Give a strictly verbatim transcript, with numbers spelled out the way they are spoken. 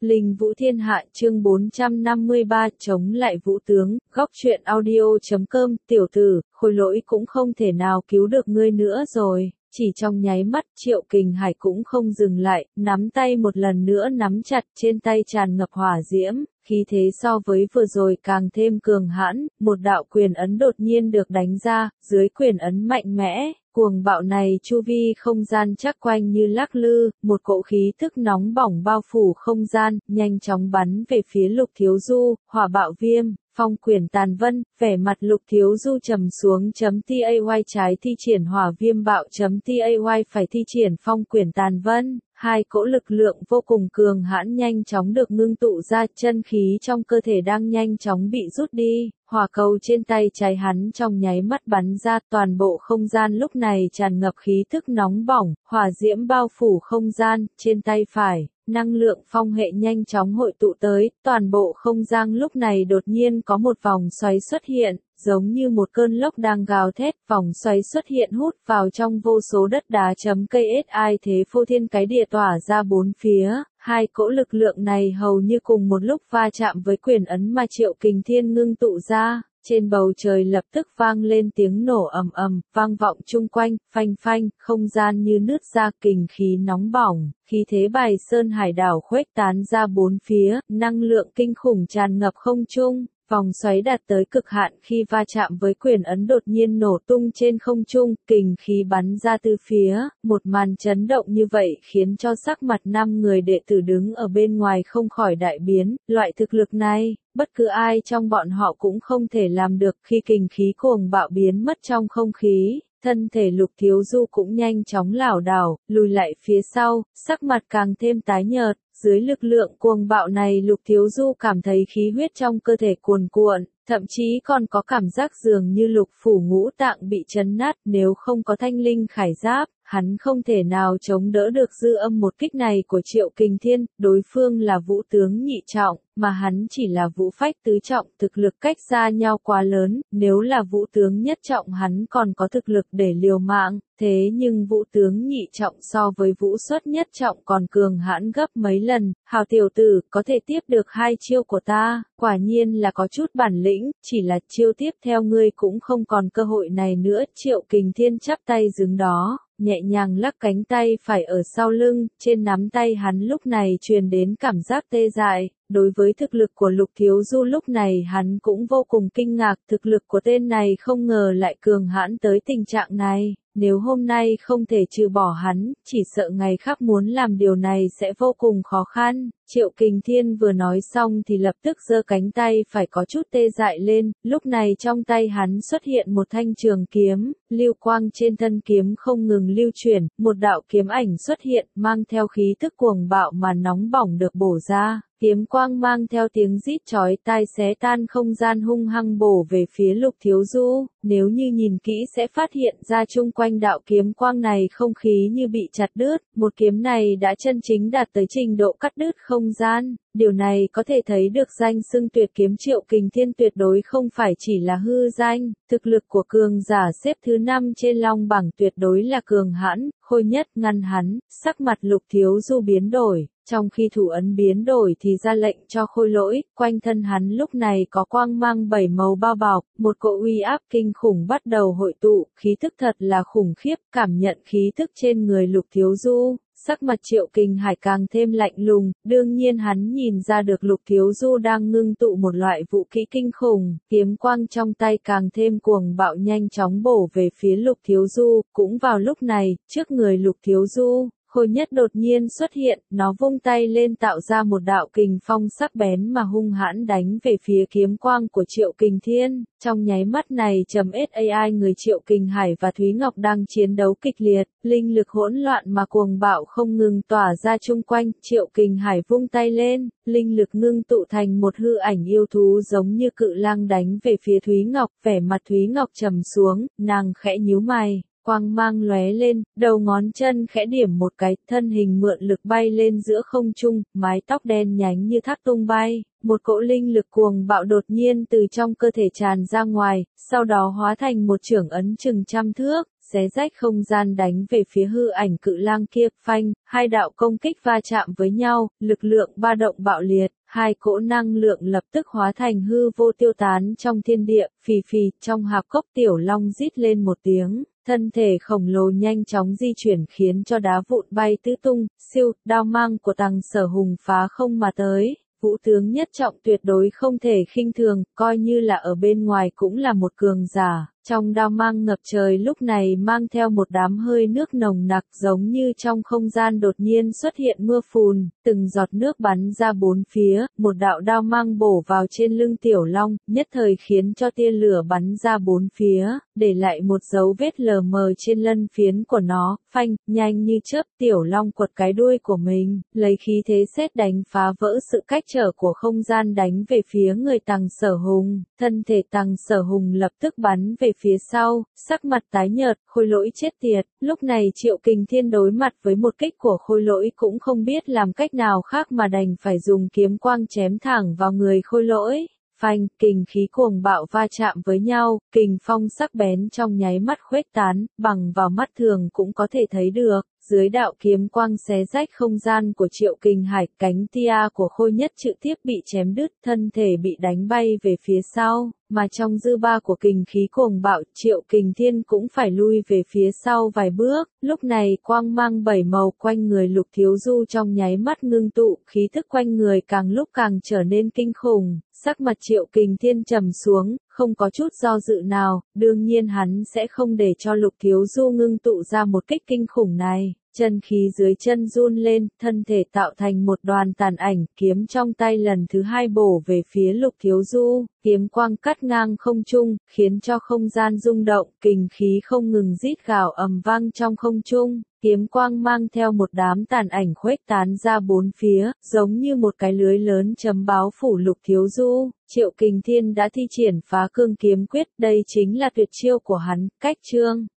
Linh Vũ Thiên Hạ chương bốn trăm năm mươi ba chống lại Vũ Tướng, góc truyện audio.com, tiểu tử, Khôi Lỗi cũng không thể nào cứu được ngươi nữa rồi. Chỉ trong nháy mắt Triệu Kình Hải cũng không dừng lại, nắm tay một lần nữa nắm chặt, trên tay tràn ngập hỏa diễm, khí thế so với vừa rồi càng thêm cường hãn, một đạo quyền ấn đột nhiên được đánh ra, dưới quyền ấn mạnh mẽ, cuồng bạo này chu vi không gian chắc quanh như lắc lư, một cỗ khí thức nóng bỏng bao phủ không gian, nhanh chóng bắn về phía Lục Thiếu Du, hỏa bạo viêm. Phong quyền tàn vân, vẻ mặt Lục Thiếu Du trầm xuống chấm tay trái thi triển hỏa viêm bạo chấm tay phải thi triển phong quyền tàn vân, hai cỗ lực lượng vô cùng cường hãn nhanh chóng được ngưng tụ ra, chân khí trong cơ thể đang nhanh chóng bị rút đi, hỏa cầu trên tay trái hắn trong nháy mắt bắn ra, toàn bộ không gian lúc này tràn ngập khí thức nóng bỏng, hỏa diễm bao phủ không gian, trên tay phải. Năng lượng phong hệ nhanh chóng hội tụ tới, toàn bộ không gian lúc này đột nhiên có một vòng xoáy xuất hiện, giống như một cơn lốc đang gào thét, vòng xoáy xuất hiện hút vào trong vô số đất đá chấm cây ét ai thế phô thiên cái địa tỏa ra bốn phía, hai cỗ lực lượng này hầu như cùng một lúc va chạm với quyền ấn mà Triệu Kình Thiên ngưng tụ ra. Trên bầu trời lập tức vang lên tiếng nổ ầm ầm, vang vọng chung quanh, phanh phanh, không gian như nứt ra, kình khí nóng bỏng, khí thế bài sơn hải đảo khuếch tán ra bốn phía, năng lượng kinh khủng tràn ngập không trung. Vòng xoáy đạt tới cực hạn khi va chạm với quyền ấn đột nhiên nổ tung trên không trung, kình khí bắn ra từ phía, một màn chấn động như vậy khiến cho sắc mặt năm người đệ tử đứng ở bên ngoài không khỏi đại biến, loại thực lực này, bất cứ ai trong bọn họ cũng không thể làm được. Khi kình khí cuồng bạo biến mất trong không khí, thân thể Lục Thiếu Du cũng nhanh chóng lảo đảo, lùi lại phía sau, sắc mặt càng thêm tái nhợt. Dưới lực lượng cuồng bạo này Lục Thiếu Du cảm thấy khí huyết trong cơ thể cuồn cuộn, thậm chí còn có cảm giác dường như lục phủ ngũ tạng bị chấn nát, nếu không có thanh linh khải giáp, hắn không thể nào chống đỡ được dư âm một kích này của Triệu Kình Thiên, đối phương là Vũ Tướng nhị trọng, mà hắn chỉ là Vũ Phách tứ trọng, thực lực cách xa nhau quá lớn, nếu là Vũ Tướng nhất trọng hắn còn có thực lực để liều mạng, thế nhưng Vũ Tướng nhị trọng so với Vũ Xuất nhất trọng còn cường hãn gấp mấy lần. Hào tiểu tử, có thể tiếp được hai chiêu của ta, quả nhiên là có chút bản lĩnh, chỉ là chiêu tiếp theo ngươi cũng không còn cơ hội này nữa. Triệu Kình Thiên chắp tay đứng đó, nhẹ nhàng lắc cánh tay phải ở sau lưng, trên nắm tay hắn lúc này truyền đến cảm giác tê dại. Đối với thực lực của Lục Thiếu Du lúc này hắn cũng vô cùng kinh ngạc, thực lực của tên này không ngờ lại cường hãn tới tình trạng này. Nếu hôm nay không thể trừ bỏ hắn, chỉ sợ ngày khác muốn làm điều này sẽ vô cùng khó khăn. Triệu Kình Thiên vừa nói xong thì lập tức giơ cánh tay phải có chút tê dại lên, lúc này trong tay hắn xuất hiện một thanh trường kiếm, lưu quang trên thân kiếm không ngừng lưu chuyển, một đạo kiếm ảnh xuất hiện, mang theo khí thức cuồng bạo mà nóng bỏng được bổ ra. Kiếm quang mang theo tiếng rít chói tai xé tan không gian hung hăng bổ về phía Lục Thiếu Du, nếu như nhìn kỹ sẽ phát hiện ra chung quanh đạo kiếm quang này không khí như bị chặt đứt, một kiếm này đã chân chính đạt tới trình độ cắt đứt không gian. Điều này có thể thấy được danh xưng tuyệt kiếm Triệu Kình Thiên tuyệt đối không phải chỉ là hư danh, thực lực của cường giả xếp thứ năm trên long bảng tuyệt đối là cường hãn. Khôi Nhất ngăn hắn, sắc mặt Lục Thiếu Du biến đổi, trong khi thủ ấn biến đổi thì ra lệnh cho Khôi Lỗi, quanh thân hắn lúc này có quang mang bảy màu bao bọc, một cỗ uy áp kinh khủng bắt đầu hội tụ, khí thức thật là khủng khiếp. Cảm nhận khí thức trên người Lục Thiếu Du, sắc mặt Triệu Kình Hải càng thêm lạnh lùng, đương nhiên hắn nhìn ra được Lục Thiếu Du đang ngưng tụ một loại vũ khí kinh khủng, kiếm quang trong tay càng thêm cuồng bạo nhanh chóng bổ về phía Lục Thiếu Du. Cũng vào lúc này, trước người Lục Thiếu Du, Khôi Nhất đột nhiên xuất hiện, nó vung tay lên tạo ra một đạo kình phong sắc bén mà hung hãn đánh về phía kiếm quang của Triệu Kình Thiên. Trong nháy mắt này chấm sai người Triệu Kình Hải và Thúy Ngọc đang chiến đấu kịch liệt, linh lực hỗn loạn mà cuồng bạo không ngừng tỏa ra chung quanh. Triệu Kình Hải vung tay lên, linh lực ngưng tụ thành một hư ảnh yêu thú giống như cự lang đánh về phía Thúy Ngọc, vẻ mặt Thúy Ngọc trầm xuống, nàng khẽ nhíu mày. Quang mang lóe lên, đầu ngón chân khẽ điểm một cái, thân hình mượn lực bay lên giữa không trung, mái tóc đen nhánh như thác tung bay, một cỗ linh lực cuồng bạo đột nhiên từ trong cơ thể tràn ra ngoài, sau đó hóa thành một chưởng ấn chừng trăm thước, xé rách không gian đánh về phía hư ảnh cự lang kia, phanh, hai đạo công kích va chạm với nhau, lực lượng ba động bạo liệt, hai cỗ năng lượng lập tức hóa thành hư vô tiêu tán trong thiên địa, phì phì, trong hạp cốc tiểu long rít lên một tiếng. Thân thể khổng lồ nhanh chóng di chuyển khiến cho đá vụn bay tứ tung, siêu, đao mang của Tằng Sở Hùng phá không mà tới. Vũ tướng nhất trọng tuyệt đối không thể khinh thường, coi như là ở bên ngoài cũng là một cường giả. Trong đao mang ngập trời lúc này mang theo một đám hơi nước nồng nặc giống như trong không gian đột nhiên xuất hiện mưa phùn, từng giọt nước bắn ra bốn phía, một đạo đao mang bổ vào trên lưng tiểu long, nhất thời khiến cho tia lửa bắn ra bốn phía, để lại một dấu vết lờ mờ trên lân phiến của nó, phanh, nhanh như chớp tiểu long quật cái đuôi của mình, lấy khí thế sét đánh phá vỡ sự cách trở của không gian đánh về phía người Tằng Sở Hùng, thân thể Tằng Sở Hùng lập tức bắn về phía sau, sắc mặt tái nhợt, Khôi Lỗi chết tiệt. Lúc này Triệu Kình Thiên đối mặt với một kích của Khôi Lỗi cũng không biết làm cách nào khác mà đành phải dùng kiếm quang chém thẳng vào người Khôi Lỗi. Phanh, kình khí cuồng bạo va chạm với nhau, kình phong sắc bén trong nháy mắt khuếch tán, bằng vào mắt thường cũng có thể thấy được. Dưới đạo kiếm quang xé rách không gian của Triệu Kình Hải, cánh tia của Khôi Nhất trực tiếp bị chém đứt, thân thể bị đánh bay về phía sau, mà trong dư ba của kình khí cuồng bạo, Triệu Kình Thiên cũng phải lui về phía sau vài bước. Lúc này quang mang bảy màu quanh người Lục Thiếu Du trong nháy mắt ngưng tụ, khí thức quanh người càng lúc càng trở nên kinh khủng. Sắc mặt Triệu Kình Thiên trầm xuống, không có chút do dự nào, đương nhiên hắn sẽ không để cho Lục Thiếu Du ngưng tụ ra một kích kinh khủng này. Chân khí dưới chân run lên, thân thể tạo thành một đoàn tàn ảnh, kiếm trong tay lần thứ hai bổ về phía Lục Thiếu Du, kiếm quang cắt ngang không trung, khiến cho không gian rung động, kình khí không ngừng rít gào ầm vang trong không trung. Kiếm quang mang theo một đám tàn ảnh khuếch tán ra bốn phía, giống như một cái lưới lớn chấm báo phủ Lục Thiếu Du. Triệu Kình Thiên đã thi triển phá cương kiếm quyết, đây chính là tuyệt chiêu của hắn, cách chương.